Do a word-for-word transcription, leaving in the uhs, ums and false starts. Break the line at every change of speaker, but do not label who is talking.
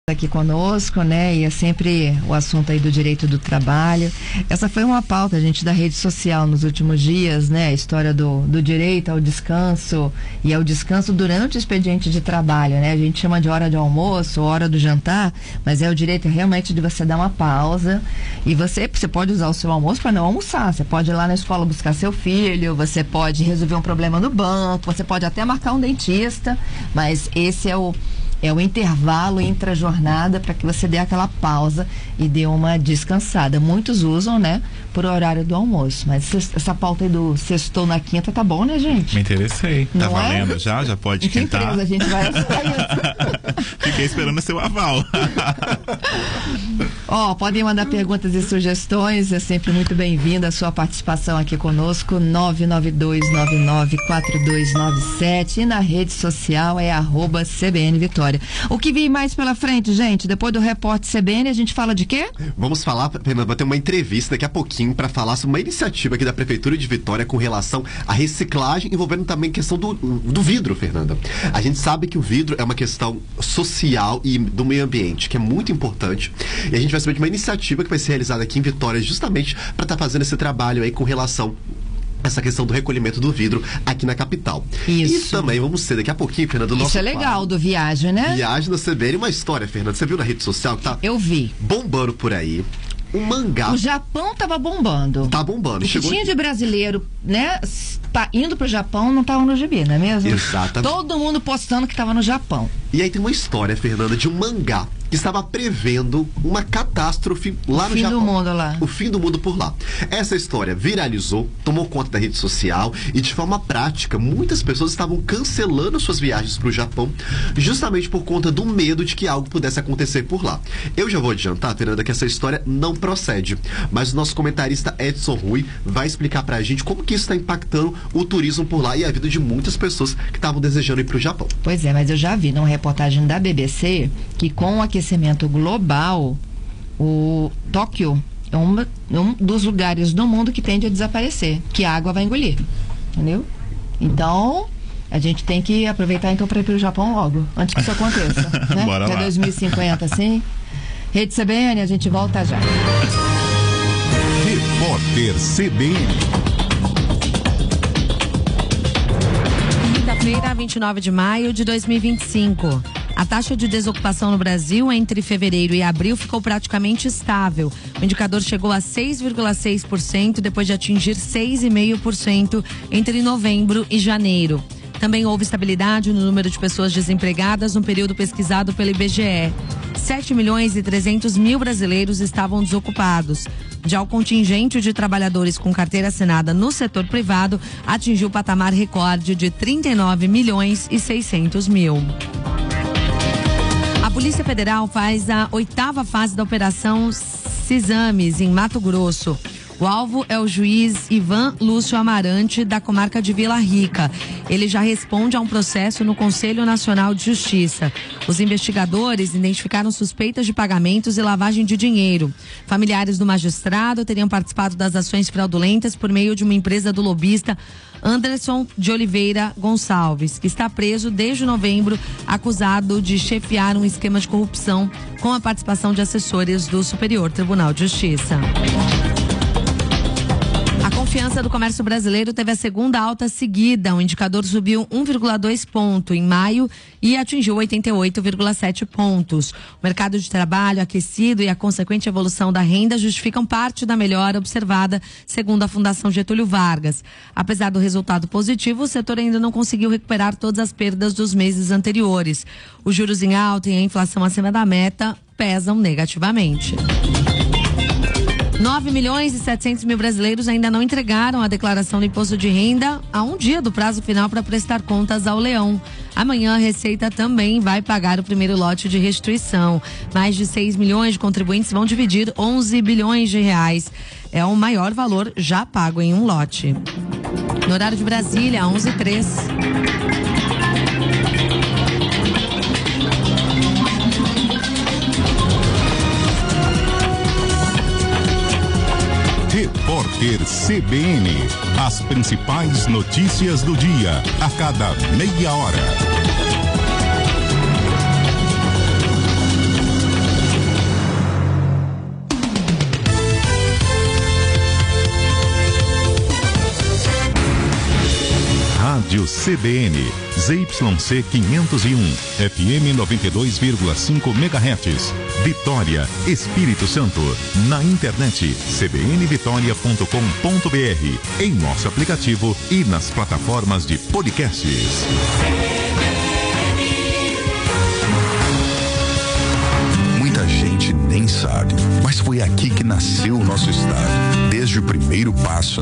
aqui conosco, né? E é sempre o assunto aí do direito do trabalho. Essa foi uma pauta, gente, da rede social nos últimos dias, né? A história do, do direito ao descanso e ao descanso durante o expediente de trabalho, né? A gente chama de hora de almoço, hora do jantar, mas é o direito realmente de você dar uma pausa e você, você pode usar o seu almoço para não almoçar. Você pode ir lá na escola buscar seu filho, você pode resolver um problema no banco, você pode até marcar um dentista, mas esse é o É o intervalo intra-jornada para que você dê aquela pausa e dê uma descansada. Muitos usam, né, por horário do almoço. Mas essa pauta aí do sextou na quinta tá bom, né, gente?
Me interessei.
Não
tá valendo
é?
já? Já pode
Em que
esquentar?
empresa a gente vai assinar isso?
Fiquei esperando seu aval.
Ó, oh, podem mandar perguntas e sugestões. É sempre muito bem-vinda a sua participação aqui conosco. nove nove dois nove nove quatro dois nove sete e na rede social é arroba C B N Vitória. O que vem mais pela frente, gente? Depois do repórter C B N, a gente fala de quê?
Vamos falar, vai ter uma entrevista daqui a pouquinho para falar sobre uma iniciativa aqui da Prefeitura de Vitória com relação à reciclagem, envolvendo também a questão do, do vidro, Fernanda. A gente sabe que o vidro é uma questão social e do meio ambiente, que é muito importante. E a gente vai saber de uma iniciativa que vai ser realizada aqui em Vitória justamente para estar tá fazendo esse trabalho aí com relação essa questão do recolhimento do vidro aqui na capital.
Isso.
E também vamos ter daqui a pouquinho, Fernanda, do nosso
Isso é legal,
quadro,
do Viagem, né?
Viagem na C B N, uma história, Fernanda. Você viu na rede social que tá
Eu vi.
bombando por aí? Um mangá.
O Japão tava bombando.
Tá bombando.
O que
Chegou
tinha de brasileiro, né, tá indo pro Japão, não tava no gibi, não é mesmo?
Exatamente.
Todo mundo postando que tava no Japão.
E aí tem uma história, Fernanda, de um mangá que estava prevendo uma catástrofe lá
o
no
fim
Japão.
do mundo lá.
O fim do mundo por lá. Essa história viralizou, tomou conta da rede social e de forma prática, muitas pessoas estavam cancelando suas viagens para o Japão justamente por conta do medo de que algo pudesse acontecer por lá. Eu já vou adiantar, Fernanda, que essa história não procede, mas o nosso comentarista Edson Rui vai explicar pra gente como que isso está impactando o turismo por lá e a vida de muitas pessoas que estavam desejando ir para o Japão.
Pois é, mas eu já vi numa reportagem da B B C que com o aquecimento global, o Tóquio é uma, um dos lugares do mundo que tende a desaparecer, que a água vai engolir, entendeu? Então, a gente tem que aproveitar então para ir para o Japão logo, antes que isso aconteça, né?
Bora
Até
lá.
dois mil e cinquenta, assim. Rede C B N, a gente volta já.
Repórter C B N.
Quinta-feira, vinte e nove de maio de dois mil e vinte e cinco. A taxa de desocupação no Brasil entre fevereiro e abril ficou praticamente estável. O indicador chegou a seis vírgula seis por cento depois de atingir seis vírgula cinco por cento entre novembro e janeiro. Também houve estabilidade no número de pessoas desempregadas no período pesquisado pelo I B G E. sete milhões e trezentos mil brasileiros estavam desocupados. Já o contingente de trabalhadores com carteira assinada no setor privado atingiu o patamar recorde de trinta e nove milhões e seiscentos mil. A Polícia Federal faz a oitava fase da Operação Cisames, em Mato Grosso. O alvo é o juiz Ivan Lúcio Amarante, da comarca de Vila Rica. Ele já responde a um processo no Conselho Nacional de Justiça. Os investigadores identificaram suspeitas de pagamentos e lavagem de dinheiro. Familiares do magistrado teriam participado das ações fraudulentas por meio de uma empresa do lobista Anderson de Oliveira Gonçalves, que está preso desde novembro, acusado de chefiar um esquema de corrupção com a participação de assessores do Superior Tribunal de Justiça. A confiança do comércio brasileiro teve a segunda alta seguida. O indicador subiu um vírgula dois ponto em maio e atingiu oitenta e oito vírgula sete pontos. O mercado de trabalho aquecido e a consequente evolução da renda justificam parte da melhora observada, segundo a Fundação Getúlio Vargas. Apesar do resultado positivo, o setor ainda não conseguiu recuperar todas as perdas dos meses anteriores. Os juros em alta e a inflação acima da meta pesam negativamente. nove milhões e setecentos mil brasileiros ainda não entregaram a declaração do imposto de renda a um dia do prazo final para prestar contas ao Leão. Amanhã a Receita também vai pagar o primeiro lote de restituição. Mais de seis milhões de contribuintes vão dividir onze bilhões de reais. É o maior valor já pago em um lote. No horário de Brasília, onze e três.
Repórter C B N. As principais notícias do dia, a cada meia hora. Rádio C B N, Z Y C quinhentos e um, F M noventa e dois vírgula cinco megahertz, Vitória, Espírito Santo. Na internet, c b n vitória ponto com ponto b r, em nosso aplicativo e nas plataformas de podcasts.
Muita gente nem sabe, mas foi aqui que nasceu o nosso estado. Desde o primeiro passo